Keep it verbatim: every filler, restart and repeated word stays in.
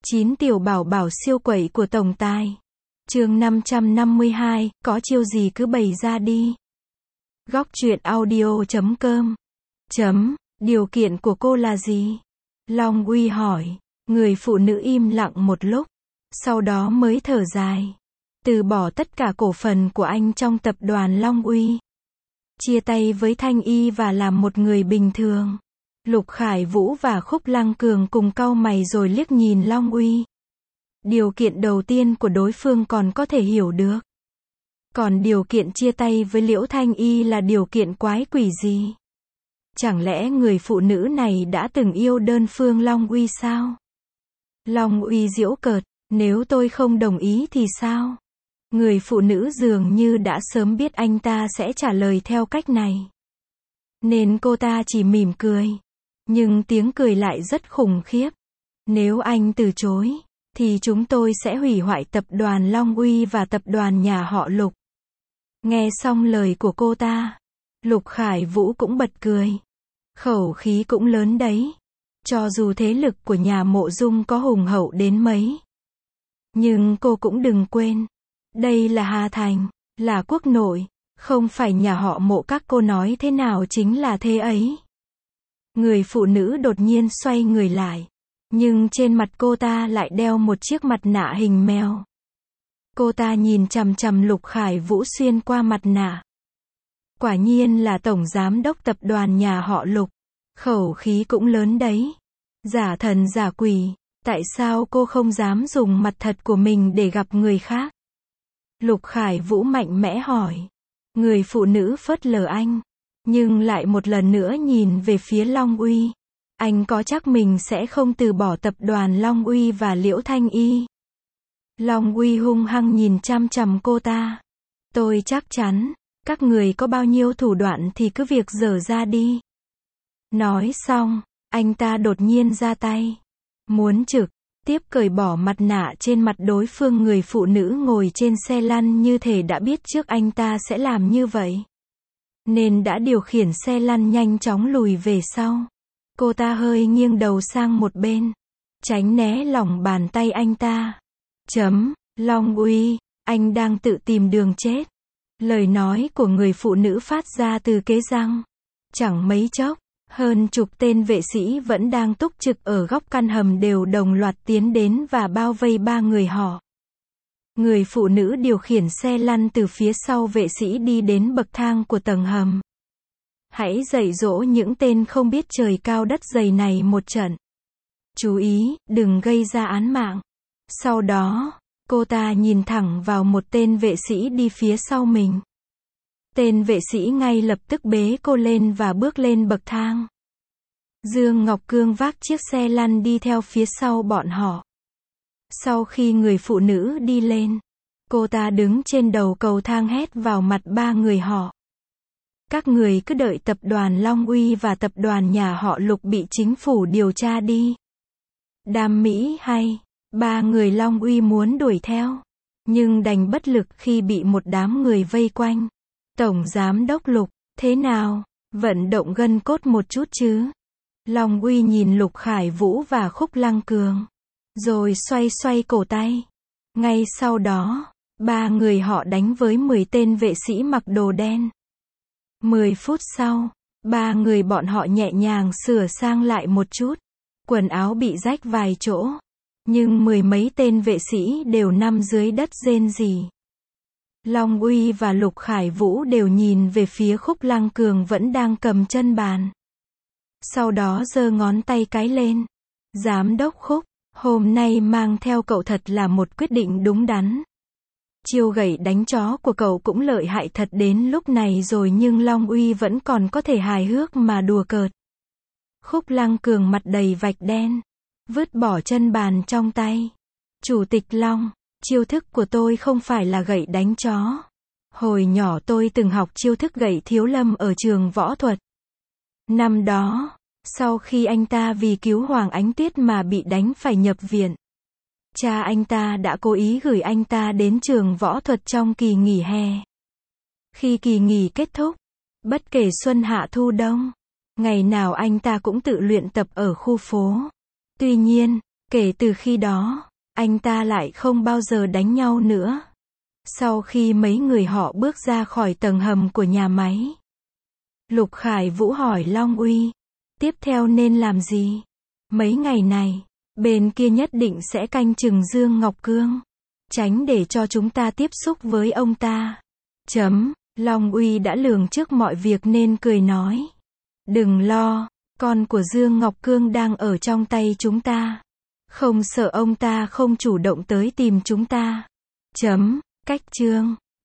chín tiểu bảo bảo siêu quẩy của tổng tài. Chương năm trăm năm mươi hai, có chiêu gì cứ bày ra đi. Góc truyện audio chấm com. Chấm, điều kiện của cô là gì? Long Uy hỏi. Người phụ nữ im lặng một lúc, sau đó mới thở dài. Từ bỏ tất cả cổ phần của anh trong tập đoàn Long Uy. Chia tay với Thanh Y và làm một người bình thường. Lục Khải Vũ và Khúc Lăng Cường cùng cau mày rồi liếc nhìn Long Uy. Điều kiện đầu tiên của đối phương còn có thể hiểu được. Còn điều kiện chia tay với Liễu Thanh Y là điều kiện quái quỷ gì? Chẳng lẽ người phụ nữ này đã từng yêu đơn phương Long Uy sao? Long Uy giễu cợt, nếu tôi không đồng ý thì sao? Người phụ nữ dường như đã sớm biết anh ta sẽ trả lời theo cách này. Nên cô ta chỉ mỉm cười. Nhưng tiếng cười lại rất khủng khiếp. Nếu anh từ chối, thì chúng tôi sẽ hủy hoại tập đoàn Long Uy và tập đoàn nhà họ Lục. Nghe xong lời của cô ta, Lục Khải Vũ cũng bật cười. Khẩu khí cũng lớn đấy. Cho dù thế lực của nhà Mộ Dung có hùng hậu đến mấy. Nhưng cô cũng đừng quên. Đây là Hà Thành, là quốc nội, không phải nhà họ Mộ, các cô nói thế nào chính là thế ấy. Người phụ nữ đột nhiên xoay người lại. Nhưng trên mặt cô ta lại đeo một chiếc mặt nạ hình mèo. Cô ta nhìn chằm chằm Lục Khải Vũ xuyên qua mặt nạ. Quả nhiên là tổng giám đốc tập đoàn nhà họ Lục. Khẩu khí cũng lớn đấy. Giả thần giả quỷ, tại sao cô không dám dùng mặt thật của mình để gặp người khác? Lục Khải Vũ mạnh mẽ hỏi. Người phụ nữ phớt lờ anh, nhưng lại một lần nữa nhìn về phía Long Uy. Anh có chắc mình sẽ không từ bỏ tập đoàn Long Uy và Liễu Thanh Y? Long Uy hung hăng nhìn chằm chằm cô ta. Tôi chắc chắn, các người có bao nhiêu thủ đoạn thì cứ việc dở ra đi. Nói xong, anh ta đột nhiên ra tay. Muốn trực tiếp cởi bỏ mặt nạ trên mặt đối phương. Người phụ nữ ngồi trên xe lăn như thể đã biết trước anh ta sẽ làm như vậy. Nên đã điều khiển xe lăn nhanh chóng lùi về sau. Cô ta hơi nghiêng đầu sang một bên, tránh né lòng bàn tay anh ta. Chấm, Long Uy, anh đang tự tìm đường chết. Lời nói của người phụ nữ phát ra từ kế răng. Chẳng mấy chốc, hơn chục tên vệ sĩ vẫn đang túc trực ở góc căn hầm đều đồng loạt tiến đến và bao vây ba người họ. Người phụ nữ điều khiển xe lăn từ phía sau vệ sĩ đi đến bậc thang của tầng hầm. Hãy dạy dỗ những tên không biết trời cao đất dày này một trận. Chú ý, đừng gây ra án mạng. Sau đó, cô ta nhìn thẳng vào một tên vệ sĩ đi phía sau mình. Tên vệ sĩ ngay lập tức bế cô lên và bước lên bậc thang. Dương Ngọc Cương vác chiếc xe lăn đi theo phía sau bọn họ. Sau khi người phụ nữ đi lên, cô ta đứng trên đầu cầu thang hét vào mặt ba người họ. Các người cứ đợi tập đoàn Long Uy và tập đoàn nhà họ Lục bị chính phủ điều tra đi. Đam mỹ hay, ba người Long Uy muốn đuổi theo, nhưng đành bất lực khi bị một đám người vây quanh. Tổng giám đốc Lục, thế nào, vận động gân cốt một chút chứ? Long Uy nhìn Lục Khải Vũ và Khúc Lăng Cường, rồi xoay xoay cổ tay. Ngay sau đó, ba người họ đánh với mười tên vệ sĩ mặc đồ đen. Mười phút sau, ba người bọn họ nhẹ nhàng sửa sang lại một chút. Quần áo bị rách vài chỗ. Nhưng mười mấy tên vệ sĩ đều nằm dưới đất rên rỉ. Long Uy và Lục Khải Vũ đều nhìn về phía Khúc Lăng Cường vẫn đang cầm chân bàn. Sau đó giơ ngón tay cái lên. Giám đốc Khúc, hôm nay mang theo cậu thật là một quyết định đúng đắn. Chiêu gậy đánh chó của cậu cũng lợi hại thật đến lúc này rồi, nhưng Long Uy vẫn còn có thể hài hước mà đùa cợt. Khúc Lăng Cường mặt đầy vạch đen, vứt bỏ chân bàn trong tay. Chủ tịch Long, chiêu thức của tôi không phải là gậy đánh chó. Hồi nhỏ tôi từng học chiêu thức gậy thiếu lâm ở trường võ thuật. Năm đó, sau khi anh ta vì cứu Hoàng Ánh Tuyết mà bị đánh phải nhập viện, cha anh ta đã cố ý gửi anh ta đến trường võ thuật trong kỳ nghỉ hè. Khi kỳ nghỉ kết thúc, bất kể xuân hạ thu đông, ngày nào anh ta cũng tự luyện tập ở khu phố. Tuy nhiên, Kể từ khi đó, anh ta lại không bao giờ đánh nhau nữa. Sau khi mấy người họ bước ra khỏi tầng hầm của nhà máy, Lục Khải Vũ hỏi Long Uy, tiếp theo nên làm gì? Mấy ngày này, bên kia nhất định sẽ canh chừng Dương Ngọc Cương, tránh để cho chúng ta tiếp xúc với ông ta. Chấm, Long Uy đã lường trước mọi việc nên cười nói, đừng lo, con của Dương Ngọc Cương đang ở trong tay chúng ta. Không sợ ông ta không chủ động tới tìm chúng ta. Chấm, cách chương.